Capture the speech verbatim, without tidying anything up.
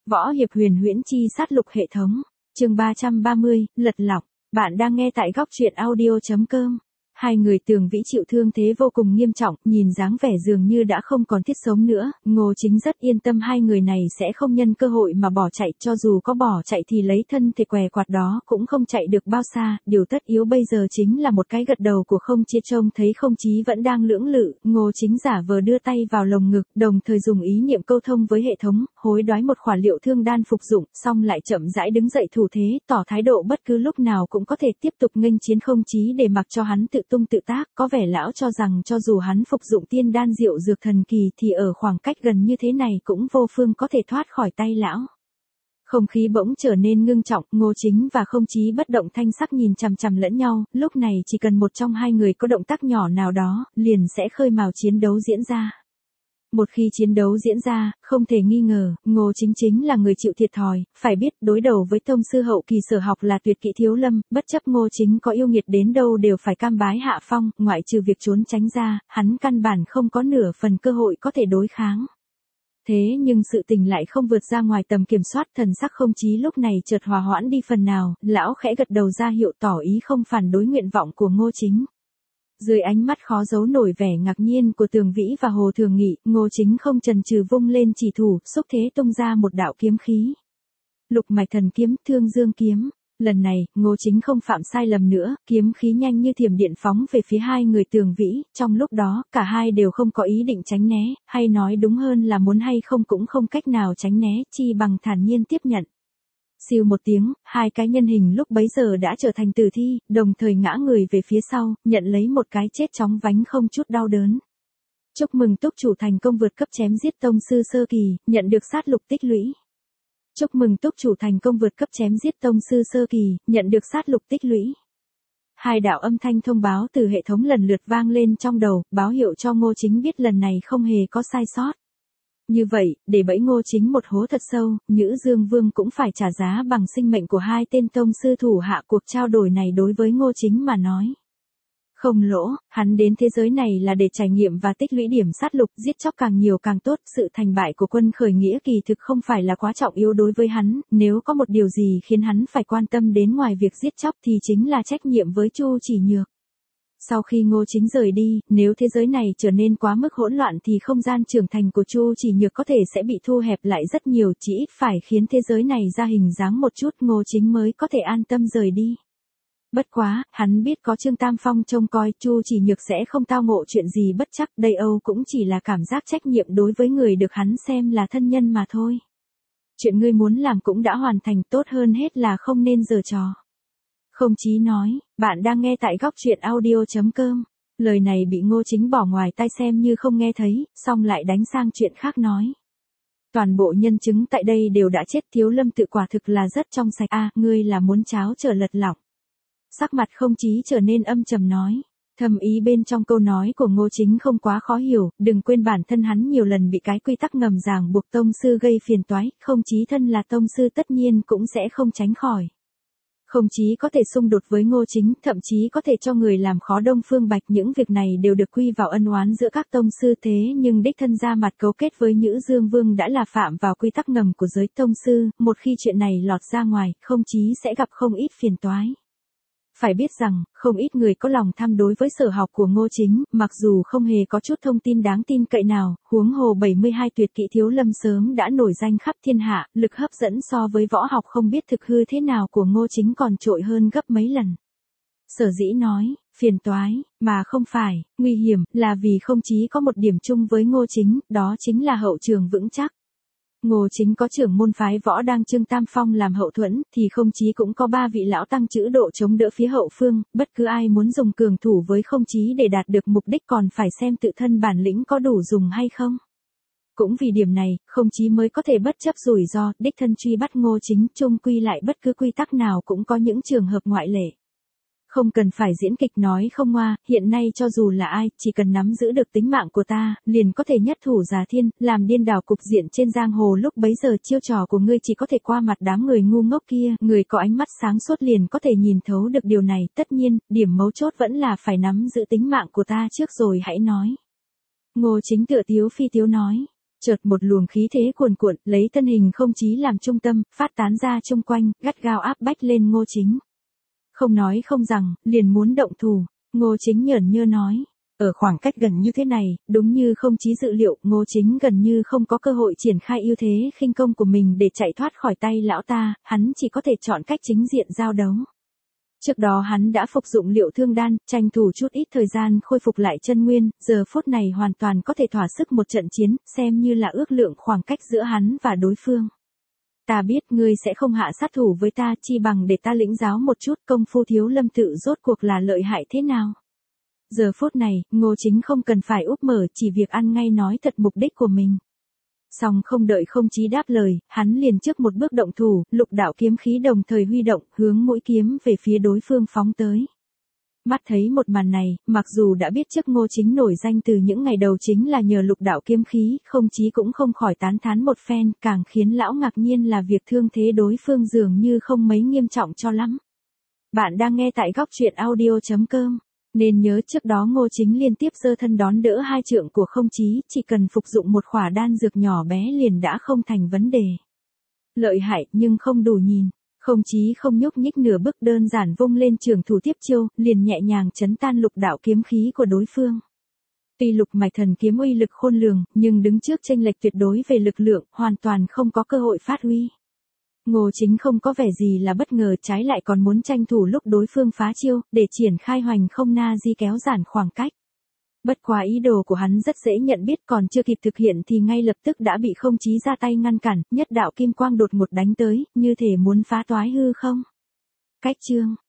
Võ hiệp huyền huyễn chi sát lục hệ thống. Chương ba trăm ba mươi, lật lọng. Bạn đang nghe tại góc truyện audio chấm com. Hai người Tường Vĩ chịu thương thế vô cùng nghiêm trọng, nhìn dáng vẻ dường như đã không còn thiết sống nữa, Ngô Chính rất yên tâm hai người này sẽ không nhân cơ hội mà bỏ chạy, cho dù có bỏ chạy thì lấy thân thể què quạt đó cũng không chạy được bao xa, điều tất yếu bây giờ chính là một cái gật đầu của Không Chí. Trông thấy Không Chí vẫn đang lưỡng lự, Ngô Chính giả vờ đưa tay vào lồng ngực, đồng thời dùng ý niệm câu thông với hệ thống, hối đoái một khỏa liệu thương đan phục dụng, xong lại chậm rãi đứng dậy thủ thế, tỏ thái độ bất cứ lúc nào cũng có thể tiếp tục nghênh chiến Không Chí để mặc cho hắn tự tung tự tác, có vẻ lão cho rằng cho dù hắn phục dụng tiên đan diệu dược thần kỳ thì ở khoảng cách gần như thế này cũng vô phương có thể thoát khỏi tay lão. Không khí bỗng trở nên ngưng trọng, Ngô Chính và Không Chí bất động thanh sắc nhìn chằm chằm lẫn nhau, lúc này chỉ cần một trong hai người có động tác nhỏ nào đó, liền sẽ khơi mào chiến đấu diễn ra. Một khi chiến đấu diễn ra, không thể nghi ngờ, Ngô Chính chính là người chịu thiệt thòi, phải biết đối đầu với tông sư hậu kỳ sở học là tuyệt kỹ Thiếu Lâm, bất chấp Ngô Chính có yêu nghiệt đến đâu đều phải cam bái hạ phong, ngoại trừ việc trốn tránh ra, hắn căn bản không có nửa phần cơ hội có thể đối kháng. Thế nhưng sự tình lại không vượt ra ngoài tầm kiểm soát, thần sắc Không Chí lúc này chợt hòa hoãn đi phần nào, lão khẽ gật đầu ra hiệu tỏ ý không phản đối nguyện vọng của Ngô Chính. Dưới ánh mắt khó giấu nổi vẻ ngạc nhiên của Tường Vĩ và Hồ Thường Nghị, Ngô Chính không chần chừ vung lên chỉ thủ, xúc thế tung ra một đạo kiếm khí. Lục mạch thần kiếm, Thương Dương kiếm. Lần này, Ngô Chính không phạm sai lầm nữa, kiếm khí nhanh như thiểm điện phóng về phía hai người Tường Vĩ, trong lúc đó, cả hai đều không có ý định tránh né, hay nói đúng hơn là muốn hay không cũng không cách nào tránh né, chi bằng thản nhiên tiếp nhận. Siêu một tiếng, hai cái nhân hình lúc bấy giờ đã trở thành tử thi, đồng thời ngã người về phía sau, nhận lấy một cái chết chóng vánh không chút đau đớn. Chúc mừng túc chủ thành công vượt cấp chém giết tông sư sơ kỳ, nhận được sát lục tích lũy. Chúc mừng túc chủ thành công vượt cấp chém giết tông sư sơ kỳ, nhận được sát lục tích lũy. Hai đạo âm thanh thông báo từ hệ thống lần lượt vang lên trong đầu, báo hiệu cho Ngô Chính biết lần này không hề có sai sót. Như vậy, để bẫy Ngô Chính một hố thật sâu, Nhữ Dương Vương cũng phải trả giá bằng sinh mệnh của hai tên tông sư thủ hạ. Cuộc trao đổi này đối với Ngô Chính mà nói không lỗ, hắn đến thế giới này là để trải nghiệm và tích lũy điểm sát lục, giết chóc càng nhiều càng tốt, sự thành bại của quân khởi nghĩa kỳ thực không phải là quá trọng yếu đối với hắn, nếu có một điều gì khiến hắn phải quan tâm đến ngoài việc giết chóc thì chính là trách nhiệm với Chu Chỉ Nhược. Sau khi Ngô Chính rời đi, nếu thế giới này trở nên quá mức hỗn loạn thì không gian trưởng thành của Chu Chỉ Nhược có thể sẽ bị thu hẹp lại rất nhiều, chỉ ít phải khiến thế giới này ra hình dáng một chút Ngô Chính mới có thể an tâm rời đi. Bất quá, hắn biết có Trương Tam Phong trông coi, Chu Chỉ Nhược sẽ không tao ngộ chuyện gì bất chắc, đây Âu cũng chỉ là cảm giác trách nhiệm đối với người được hắn xem là thân nhân mà thôi. Chuyện ngươi muốn làm cũng đã hoàn thành, tốt hơn hết là không nên giở trò. Không Chí nói, bạn đang nghe tại góc truyện audio chấm com. Lời này bị Ngô Chính bỏ ngoài tai xem như không nghe thấy, xong lại đánh sang chuyện khác nói. Toàn bộ nhân chứng tại đây đều đã chết, Thiếu Lâm tự quả thực là rất trong sạch. A, à, ngươi là muốn cháo trở lật lọng. Sắc mặt Không Chí trở nên âm trầm nói. Thầm ý bên trong câu nói của Ngô Chính không quá khó hiểu, đừng quên bản thân hắn nhiều lần bị cái quy tắc ngầm ràng buộc tông sư gây phiền toái, Không Chí thân là tông sư tất nhiên cũng sẽ không tránh khỏi. Không Chí có thể xung đột với Ngô Chính, thậm chí có thể cho người làm khó Đông Phương Bạch, những việc này đều được quy vào ân oán giữa các tông sư, thế nhưng đích thân ra mặt cấu kết với Nhữ Dương Vương đã là phạm vào quy tắc ngầm của giới tông sư, một khi chuyện này lọt ra ngoài, Không Chí sẽ gặp không ít phiền toái. Phải biết rằng, không ít người có lòng tham đối với sở học của Ngô Chính, mặc dù không hề có chút thông tin đáng tin cậy nào, huống hồ bảy mươi hai tuyệt kỹ Thiếu Lâm sớm đã nổi danh khắp thiên hạ, lực hấp dẫn so với võ học không biết thực hư thế nào của Ngô Chính còn trội hơn gấp mấy lần. Sở dĩ nói, phiền toái, mà không phải, nguy hiểm, là vì Không Chí có một điểm chung với Ngô Chính, đó chính là hậu trường vững chắc. Ngô Chính có trưởng môn phái võ đang Trương Tam Phong làm hậu thuẫn, thì Không Chí cũng có ba vị lão tăng chữ độ chống đỡ phía hậu phương, bất cứ ai muốn dùng cường thủ với Không Chí để đạt được mục đích còn phải xem tự thân bản lĩnh có đủ dùng hay không. Cũng vì điểm này, Không Chí mới có thể bất chấp rủi ro, đích thân truy bắt Ngô Chính, chung quy lại bất cứ quy tắc nào cũng có những trường hợp ngoại lệ. Không cần phải diễn kịch nói không ngoa, hiện nay cho dù là ai, chỉ cần nắm giữ được tính mạng của ta, liền có thể nhất thủ giả thiên, làm điên đảo cục diện trên giang hồ, lúc bấy giờ chiêu trò của ngươi chỉ có thể qua mặt đám người ngu ngốc kia, người có ánh mắt sáng suốt liền có thể nhìn thấu được điều này, tất nhiên, điểm mấu chốt vẫn là phải nắm giữ tính mạng của ta trước rồi hãy nói. Ngô Chính tựa tiếu phi tiếu nói. Chợt một luồng khí thế cuồn cuộn, lấy thân hình Không Chí làm trung tâm, phát tán ra chung quanh, gắt gao áp bách lên Ngô Chính. Không nói không rằng, liền muốn động thủ, Ngô Chính nhởn nhơ nói. Ở khoảng cách gần như thế này, đúng như Không Chí dự liệu, Ngô Chính gần như không có cơ hội triển khai ưu thế khinh công của mình để chạy thoát khỏi tay lão ta, hắn chỉ có thể chọn cách chính diện giao đấu. Trước đó hắn đã phục dụng liệu thương đan, tranh thủ chút ít thời gian khôi phục lại chân nguyên, giờ phút này hoàn toàn có thể thỏa sức một trận chiến, xem như là ước lượng khoảng cách giữa hắn và đối phương. Ta biết ngươi sẽ không hạ sát thủ với ta, chi bằng để ta lĩnh giáo một chút công phu Thiếu Lâm tự rốt cuộc là lợi hại thế nào. Giờ phút này, Ngô Chính không cần phải úp mở, chỉ việc ăn ngay nói thật mục đích của mình. Xong không đợi Không Chí đáp lời, hắn liền trước một bước động thủ, lục đạo kiếm khí đồng thời huy động, hướng mũi kiếm về phía đối phương phóng tới. Mắt thấy một màn này, mặc dù đã biết trước Ngô Chính nổi danh từ những ngày đầu chính là nhờ lục đạo kiếm khí, Không Chí cũng không khỏi tán thán một phen, càng khiến lão ngạc nhiên là việc thương thế đối phương dường như không mấy nghiêm trọng cho lắm. Bạn đang nghe tại góc truyện audio chấm com. Nên nhớ trước đó Ngô Chính liên tiếp giơ thân đón đỡ hai trượng của Không Chí, chỉ cần phục dụng một khỏa đan dược nhỏ bé liền đã không thành vấn đề. Lợi hại nhưng không đủ nhìn, Không Chí không nhúc nhích nửa bước, đơn giản vung lên trường thủ tiếp chiêu, liền nhẹ nhàng chấn tan lục đạo kiếm khí của đối phương. Tuy lục mạch thần kiếm uy lực khôn lường, nhưng đứng trước chênh lệch tuyệt đối về lực lượng, hoàn toàn không có cơ hội phát huy. Ngô Chính không có vẻ gì là bất ngờ, trái lại còn muốn tranh thủ lúc đối phương phá chiêu, để triển khai hoành không na di kéo giãn khoảng cách. Bất quá ý đồ của hắn rất dễ nhận biết, còn chưa kịp thực hiện thì ngay lập tức đã bị Không Chí ra tay ngăn cản, nhất đạo kim quang đột ngột đánh tới, như thể muốn phá toái hư không. Cách chương,